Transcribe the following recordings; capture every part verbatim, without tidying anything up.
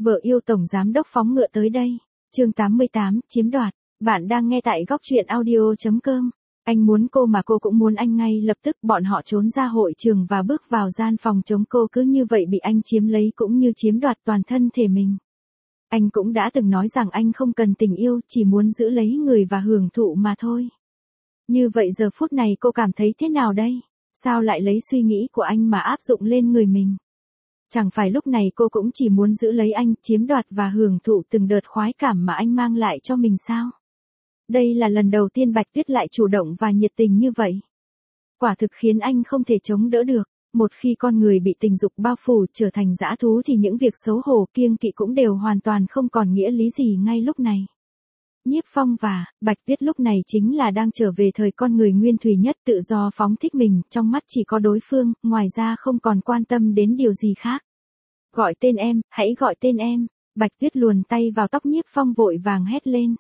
Vợ yêu tổng giám đốc phóng ngựa tới đây. Chương tám mươi tám, chiếm đoạt. Bạn đang nghe tại góc truyện audio chấm com. Anh muốn cô mà cô cũng muốn anh ngay lập tức. Bọn họ trốn ra hội trường và bước vào gian phòng chống cô, cứ như vậy bị anh chiếm lấy cũng như chiếm đoạt toàn thân thể mình. Anh cũng đã từng nói rằng anh không cần tình yêu, chỉ muốn giữ lấy người và hưởng thụ mà thôi. Như vậy giờ phút này cô cảm thấy thế nào đây? Sao lại lấy suy nghĩ của anh mà áp dụng lên người mình? Chẳng phải lúc này cô cũng chỉ muốn giữ lấy anh, chiếm đoạt và hưởng thụ từng đợt khoái cảm mà anh mang lại cho mình sao? Đây là lần đầu tiên Bạch Tuyết lại chủ động và nhiệt tình như vậy. Quả thực khiến anh không thể chống đỡ được. Một khi con người bị tình dục bao phủ trở thành dã thú thì những việc xấu hổ kiêng kỵ cũng đều hoàn toàn không còn nghĩa lý gì ngay lúc này. Nhiếp Phong và Bạch Tuyết lúc này chính là đang trở về thời con người nguyên thủy nhất, tự do phóng thích mình, trong mắt chỉ có đối phương, ngoài ra không còn quan tâm đến điều gì khác. Gọi tên em, hãy gọi tên em. Bạch Tuyết luồn tay vào tóc Nhiếp Phong vội vàng hét lên.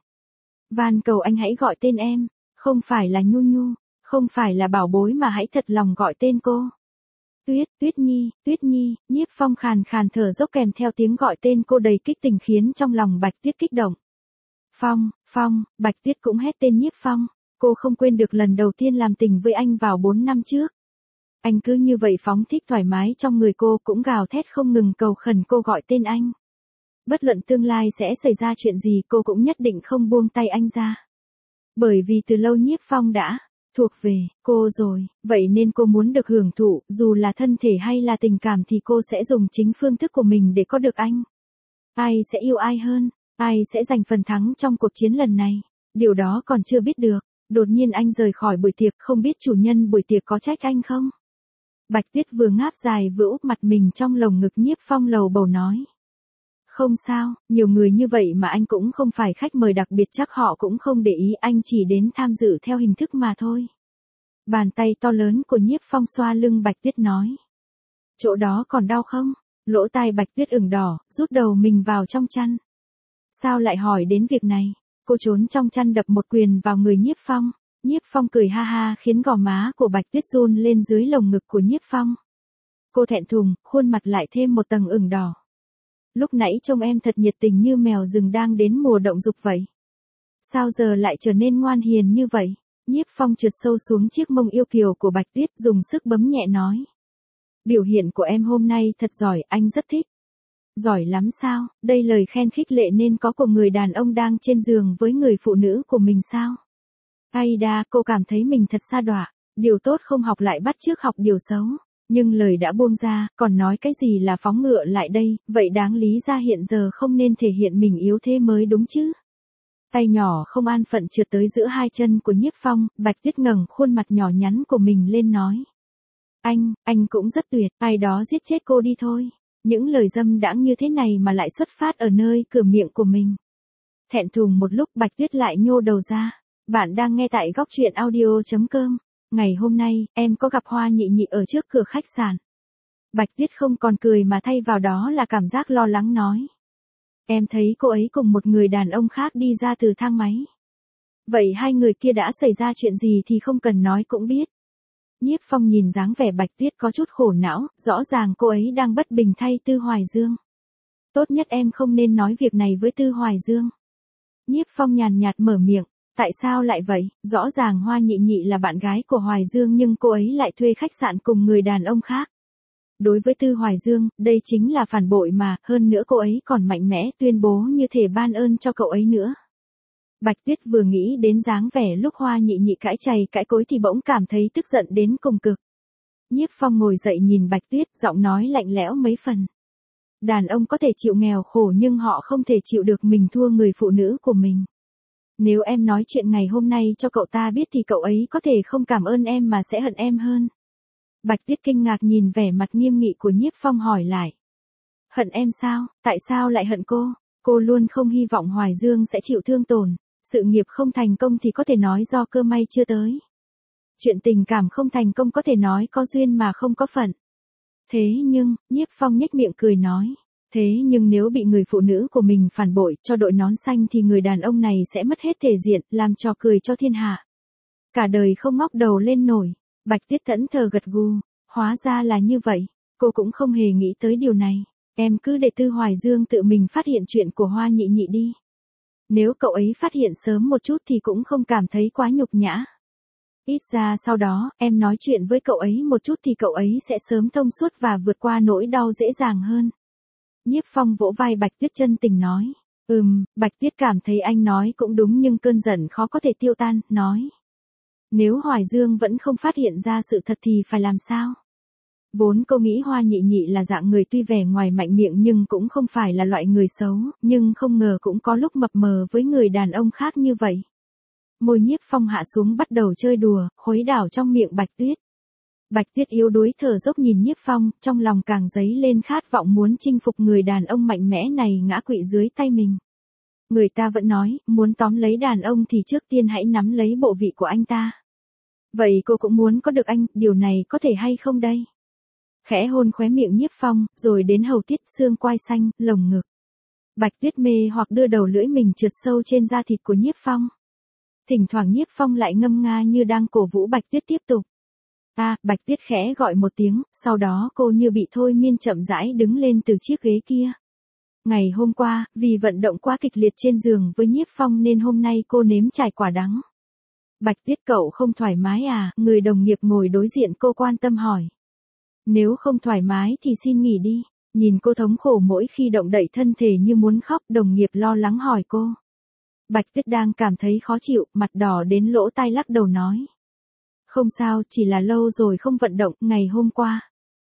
Van cầu anh hãy gọi tên em, không phải là Nhu Nhu, không phải là bảo bối mà hãy thật lòng gọi tên cô. Tuyết, Tuyết Nhi, Tuyết Nhi. Nhiếp Phong khàn khàn thở dốc kèm theo tiếng gọi tên cô đầy kích tình khiến trong lòng Bạch Tuyết kích động. Phong, Phong. Bạch Tuyết cũng hét tên Nhiếp Phong. Cô không quên được lần đầu tiên làm tình với anh vào bốn năm trước. Anh cứ như vậy phóng thích thoải mái trong người cô, cũng gào thét không ngừng cầu khẩn cô gọi tên anh. Bất luận tương lai sẽ xảy ra chuyện gì, cô cũng nhất định không buông tay anh ra. Bởi vì từ lâu Nhiếp Phong đã thuộc về cô rồi, vậy nên cô muốn được hưởng thụ, dù là thân thể hay là tình cảm thì cô sẽ dùng chính phương thức của mình để có được anh. Ai sẽ yêu ai hơn? Ai sẽ giành phần thắng trong cuộc chiến lần này? Điều đó còn chưa biết được. Đột nhiên anh rời khỏi buổi tiệc, không biết chủ nhân buổi tiệc có trách anh không? Bạch Tuyết vừa ngáp dài vừa úp mặt mình trong lồng ngực Nhiếp Phong lầu bầu nói. Không sao, nhiều người như vậy mà anh cũng không phải khách mời đặc biệt, chắc họ cũng không để ý, anh chỉ đến tham dự theo hình thức mà thôi. Bàn tay to lớn của Nhiếp Phong xoa lưng Bạch Tuyết nói. Chỗ đó còn đau không? Lỗ tai Bạch Tuyết ửng đỏ, rút đầu mình vào trong chăn. Sao lại hỏi đến việc này? Cô trốn trong chăn đập một quyền vào người Nhiếp Phong. Nhiếp Phong cười ha ha khiến gò má của Bạch Tuyết run lên dưới lồng ngực của Nhiếp Phong. Cô thẹn thùng, khuôn mặt lại thêm một tầng ửng đỏ. Lúc nãy trông em thật nhiệt tình như mèo rừng đang đến mùa động dục vậy. Sao giờ lại trở nên ngoan hiền như vậy? Nhiếp Phong trượt sâu xuống chiếc mông yêu kiều của Bạch Tuyết, dùng sức bấm nhẹ nói. Biểu hiện của em hôm nay thật giỏi, anh rất thích. Giỏi lắm sao? Đây lời khen khích lệ nên có của người đàn ông đang trên giường với người phụ nữ của mình sao? Aida, cô cảm thấy mình thật sa đọa. Điều tốt không học lại bắt chước học điều xấu. Nhưng lời đã buông ra, còn nói cái gì là phóng ngựa lại đây, vậy đáng lý ra hiện giờ không nên thể hiện mình yếu thế mới đúng chứ. Tay nhỏ không an phận trượt tới giữa hai chân của Nhiếp Phong, Bạch Tuyết ngẩng khuôn mặt nhỏ nhắn của mình lên nói. Anh, anh cũng rất tuyệt, ai đó giết chết cô đi thôi. Những lời dâm đãng như thế này mà lại xuất phát ở nơi cửa miệng của mình. Thẹn thùng một lúc Bạch Tuyết lại nhô đầu ra. Bạn đang nghe tại góc truyện audio chấm com. Ngày hôm nay, em có gặp Hoa Nhị Nhị ở trước cửa khách sạn. Bạch Tuyết không còn cười mà thay vào đó là cảm giác lo lắng nói. Em thấy cô ấy cùng một người đàn ông khác đi ra từ thang máy. Vậy hai người kia đã xảy ra chuyện gì thì không cần nói cũng biết. Nhiếp Phong nhìn dáng vẻ Bạch Tuyết có chút khổ não, rõ ràng cô ấy đang bất bình thay Tư Hoài Dương. Tốt nhất em không nên nói việc này với Tư Hoài Dương. Nhiếp Phong nhàn nhạt mở miệng. Tại sao lại vậy? Rõ ràng Hoa Nhị Nhị là bạn gái của Hoài Dương nhưng cô ấy lại thuê khách sạn cùng người đàn ông khác. Đối với Tư Hoài Dương, đây chính là phản bội mà, hơn nữa cô ấy còn mạnh mẽ tuyên bố như thể ban ơn cho cậu ấy nữa. Bạch Tuyết vừa nghĩ đến dáng vẻ lúc Hoa Nhị Nhị cãi chày cãi cối thì bỗng cảm thấy tức giận đến cùng cực. Nhiếp Phong ngồi dậy nhìn Bạch Tuyết, giọng nói lạnh lẽo mấy phần. Đàn ông có thể chịu nghèo khổ nhưng họ không thể chịu được mình thua người phụ nữ của mình. Nếu em nói chuyện ngày hôm nay cho cậu ta biết thì cậu ấy có thể không cảm ơn em mà sẽ hận em hơn. Bạch Tuyết kinh ngạc nhìn vẻ mặt nghiêm nghị của Nhiếp Phong hỏi lại. Hận em sao? Tại sao lại hận cô? Cô luôn không hy vọng Hoài Dương sẽ chịu thương tổn. Sự nghiệp không thành công thì có thể nói do cơ may chưa tới. Chuyện tình cảm không thành công có thể nói có duyên mà không có phận. Thế nhưng, Nhiếp Phong nhếch miệng cười nói. Thế nhưng nếu bị người phụ nữ của mình phản bội cho đội nón xanh thì người đàn ông này sẽ mất hết thể diện, làm trò cười cho thiên hạ. Cả đời không ngóc đầu lên nổi. Bạch Tuyết thẫn thờ gật gù. Hóa ra là như vậy. Cô cũng không hề nghĩ tới điều này. Em cứ để Tư Hoài Dương tự mình phát hiện chuyện của Hoa Nhị Nhị đi. Nếu cậu ấy phát hiện sớm một chút thì cũng không cảm thấy quá nhục nhã. Ít ra sau đó, em nói chuyện với cậu ấy một chút thì cậu ấy sẽ sớm thông suốt và vượt qua nỗi đau dễ dàng hơn. Nhiếp Phong vỗ vai Bạch Tuyết chân tình nói. Ừm, Bạch Tuyết cảm thấy anh nói cũng đúng nhưng cơn giận khó có thể tiêu tan, nói. Nếu Hoài Dương vẫn không phát hiện ra sự thật thì phải làm sao? Vốn cô nghĩ Hoa Nhị Nhị là dạng người tuy vẻ ngoài mạnh miệng nhưng cũng không phải là loại người xấu, nhưng không ngờ cũng có lúc mập mờ với người đàn ông khác như vậy. Môi Nhiếp Phong hạ xuống bắt đầu chơi đùa, khuấy đảo trong miệng Bạch Tuyết. Bạch Tuyết yếu đuối thở dốc nhìn Nhiếp Phong, trong lòng càng dấy lên khát vọng muốn chinh phục người đàn ông mạnh mẽ này ngã quỵ dưới tay mình. Người ta vẫn nói, muốn tóm lấy đàn ông thì trước tiên hãy nắm lấy bộ vị của anh ta. Vậy cô cũng muốn có được anh, điều này có thể hay không đây? Khẽ hôn khóe miệng Nhiếp Phong, rồi đến hầu tiết xương quai xanh, lồng ngực. Bạch Tuyết mê hoặc đưa đầu lưỡi mình trượt sâu trên da thịt của Nhiếp Phong. Thỉnh thoảng Nhiếp Phong lại ngâm nga như đang cổ vũ Bạch Tuyết tiếp tục. À, Bạch Tuyết khẽ gọi một tiếng, sau đó cô như bị thôi miên chậm rãi đứng lên từ chiếc ghế kia. Ngày hôm qua, vì vận động quá kịch liệt trên giường với Nhiếp Phong nên hôm nay cô nếm trải quả đắng. Bạch Tuyết cậu không thoải mái à? Người đồng nghiệp ngồi đối diện cô quan tâm hỏi. Nếu không thoải mái thì xin nghỉ đi. Nhìn cô thống khổ mỗi khi động đậy thân thể như muốn khóc, đồng nghiệp lo lắng hỏi cô. Bạch Tuyết đang cảm thấy khó chịu, mặt đỏ đến lỗ tai lắc đầu nói. Không sao, chỉ là lâu rồi không vận động, ngày hôm qua.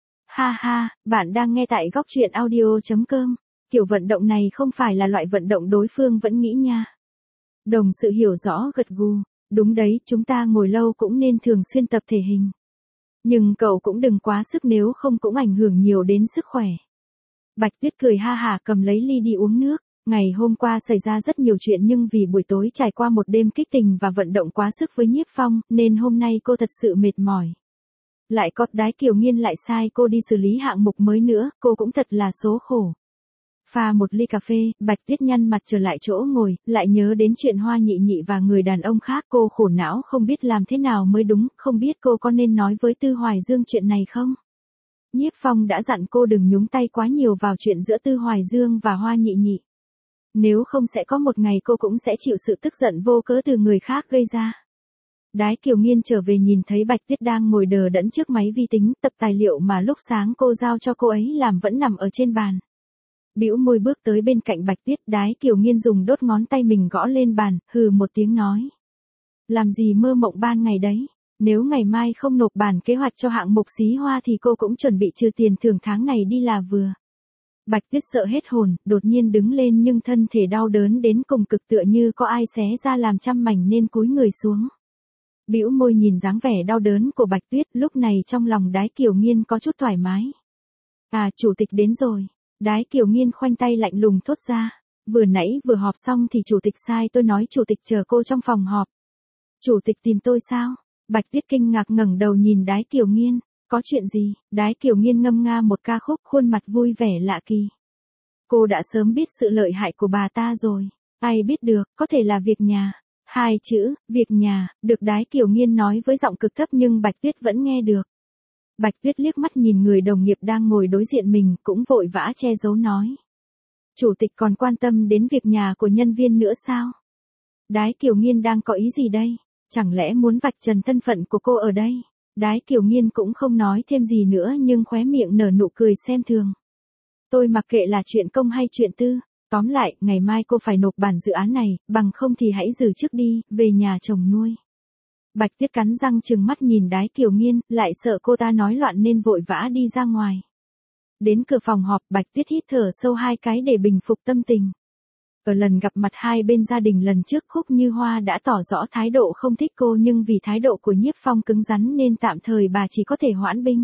Ha ha, bạn đang nghe tại góc truyện audio chấm com. Kiểu vận động này không phải là loại vận động đối phương vẫn nghĩ nha. Đồng sự hiểu rõ gật gù. Đúng đấy, chúng ta ngồi lâu cũng nên thường xuyên tập thể hình. Nhưng cậu cũng đừng quá sức nếu không cũng ảnh hưởng nhiều đến sức khỏe. Bạch Tuyết cười ha hả cầm lấy ly đi uống nước. Ngày hôm qua xảy ra rất nhiều chuyện nhưng vì buổi tối trải qua một đêm kích tình và vận động quá sức với Nhiếp Phong, nên hôm nay cô thật sự mệt mỏi. Lại có Đái Kiều Nghiên lại sai cô đi xử lý hạng mục mới nữa, cô cũng thật là số khổ. Pha một ly cà phê, Bạch Tuyết nhăn mặt trở lại chỗ ngồi, lại nhớ đến chuyện Hoa Nhị Nhị và người đàn ông khác, cô khổ não không biết làm thế nào mới đúng, không biết cô có nên nói với Tư Hoài Dương chuyện này không? Nhiếp Phong đã dặn cô đừng nhúng tay quá nhiều vào chuyện giữa Tư Hoài Dương và Hoa Nhị Nhị. Nếu không sẽ có một ngày cô cũng sẽ chịu sự tức giận vô cớ từ người khác gây ra. Đái Kiều Nghiên trở về nhìn thấy Bạch Tuyết đang ngồi đờ đẫn trước máy vi tính, tập tài liệu mà lúc sáng cô giao cho cô ấy làm vẫn nằm ở trên bàn. Bĩu môi bước tới bên cạnh Bạch Tuyết, Đái Kiều Nghiên dùng đốt ngón tay mình gõ lên bàn, hừ một tiếng nói. Làm gì mơ mộng ban ngày đấy, nếu ngày mai không nộp bản kế hoạch cho hạng mục xí hoa thì cô cũng chuẩn bị trừ tiền thưởng tháng này đi là vừa. Bạch Tuyết sợ hết hồn, đột nhiên đứng lên nhưng thân thể đau đớn đến cùng cực tựa như có ai xé ra làm trăm mảnh nên cúi người xuống. Bĩu môi nhìn dáng vẻ đau đớn của Bạch Tuyết, lúc này trong lòng Đái Kiều Nghiên có chút thoải mái. À, chủ tịch đến rồi. Đái Kiều Nghiên khoanh tay lạnh lùng thốt ra. Vừa nãy vừa họp xong thì chủ tịch sai tôi nói chủ tịch chờ cô trong phòng họp. Chủ tịch tìm tôi sao? Bạch Tuyết kinh ngạc ngẩng đầu nhìn Đái Kiều Nghiên. Có chuyện gì? Đái Kiều Nghiên ngâm nga một ca khúc, khuôn mặt vui vẻ lạ kỳ. Cô đã sớm biết sự lợi hại của bà ta rồi. Ai biết được, có thể là việc nhà. Hai chữ, việc nhà, được Đái Kiều Nghiên nói với giọng cực thấp nhưng Bạch Tuyết vẫn nghe được. Bạch Tuyết liếc mắt nhìn người đồng nghiệp đang ngồi đối diện mình, cũng vội vã che giấu nói. Chủ tịch còn quan tâm đến việc nhà của nhân viên nữa sao? Đái Kiều Nghiên đang có ý gì đây? Chẳng lẽ muốn vạch trần thân phận của cô ở đây? Đái Kiều Nghiên cũng không nói thêm gì nữa nhưng khóe miệng nở nụ cười xem thường. Tôi mặc kệ là chuyện công hay chuyện tư. Tóm lại, ngày mai cô phải nộp bản dự án này, bằng không thì hãy giữ trước đi, về nhà chồng nuôi. Bạch Tuyết cắn răng trừng mắt nhìn Đái Kiều Nghiên, lại sợ cô ta nói loạn nên vội vã đi ra ngoài. Đến cửa phòng họp, Bạch Tuyết hít thở sâu hai cái để bình phục tâm tình. Ở lần gặp mặt hai bên gia đình lần trước, Khúc Như Hoa đã tỏ rõ thái độ không thích cô nhưng vì thái độ của Nhiếp Phong cứng rắn nên tạm thời bà chỉ có thể hoãn binh.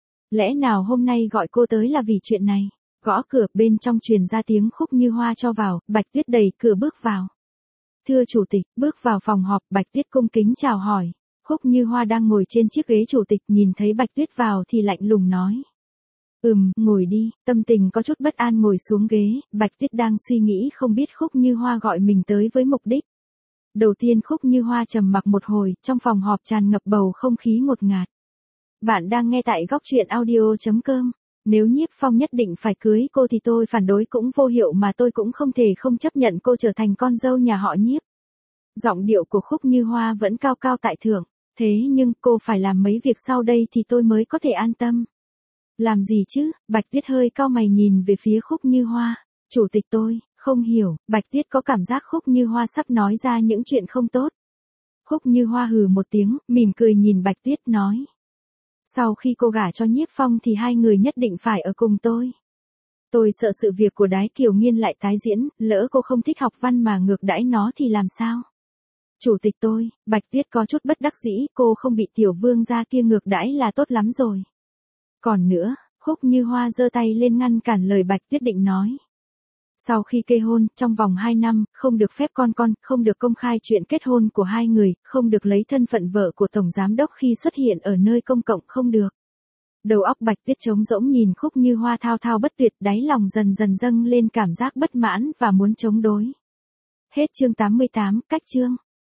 Lẽ nào hôm nay gọi cô tới là vì chuyện này? Gõ cửa, bên trong truyền ra tiếng Khúc Như Hoa cho vào, Bạch Tuyết đẩy cửa bước vào. Thưa chủ tịch, bước vào phòng họp, Bạch Tuyết cung kính chào hỏi. Khúc Như Hoa đang ngồi trên chiếc ghế chủ tịch nhìn thấy Bạch Tuyết vào thì lạnh lùng nói. Ừm, ngồi đi, tâm tình có chút bất an ngồi xuống ghế, Bạch Tuyết đang suy nghĩ không biết Khúc Như Hoa gọi mình tới với mục đích. Đầu tiên Khúc Như Hoa trầm mặc một hồi, trong phòng họp tràn ngập bầu không khí ngột ngạt. Bạn đang nghe tại góc truyện audio chấm com. Nếu Nhiếp Phong nhất định phải cưới cô thì tôi phản đối cũng vô hiệu mà tôi cũng không thể không chấp nhận cô trở thành con dâu nhà họ Nhiếp. Giọng điệu của Khúc Như Hoa vẫn cao cao tại thượng, thế nhưng cô phải làm mấy việc sau đây thì tôi mới có thể an tâm. Làm gì chứ? Bạch Tuyết hơi cau mày nhìn về phía Khúc Như Hoa. Chủ tịch tôi, không hiểu, Bạch Tuyết có cảm giác Khúc Như Hoa sắp nói ra những chuyện không tốt. Khúc Như Hoa hừ một tiếng, mỉm cười nhìn Bạch Tuyết nói. Sau khi cô gả cho Nhiếp Phong thì hai người nhất định phải ở cùng tôi. Tôi sợ sự việc của Đái Kiều Nghiên lại tái diễn, lỡ cô không thích học văn mà ngược đãi nó thì làm sao? Chủ tịch tôi, Bạch Tuyết có chút bất đắc dĩ, cô không bị tiểu vương gia kia ngược đãi là tốt lắm rồi. Còn nữa, Khúc Như Hoa giơ tay lên ngăn cản lời Bạch Tuyết định nói. Sau khi kê hôn, trong vòng hai năm, không được phép con con, không được công khai chuyện kết hôn của hai người, không được lấy thân phận vợ của Tổng Giám Đốc khi xuất hiện ở nơi công cộng không được. Đầu óc Bạch Tuyết trống rỗng nhìn Khúc Như Hoa thao thao bất tuyệt, đáy lòng dần dần dâng lên cảm giác bất mãn và muốn chống đối. Hết chương tám mươi tám, cách chương.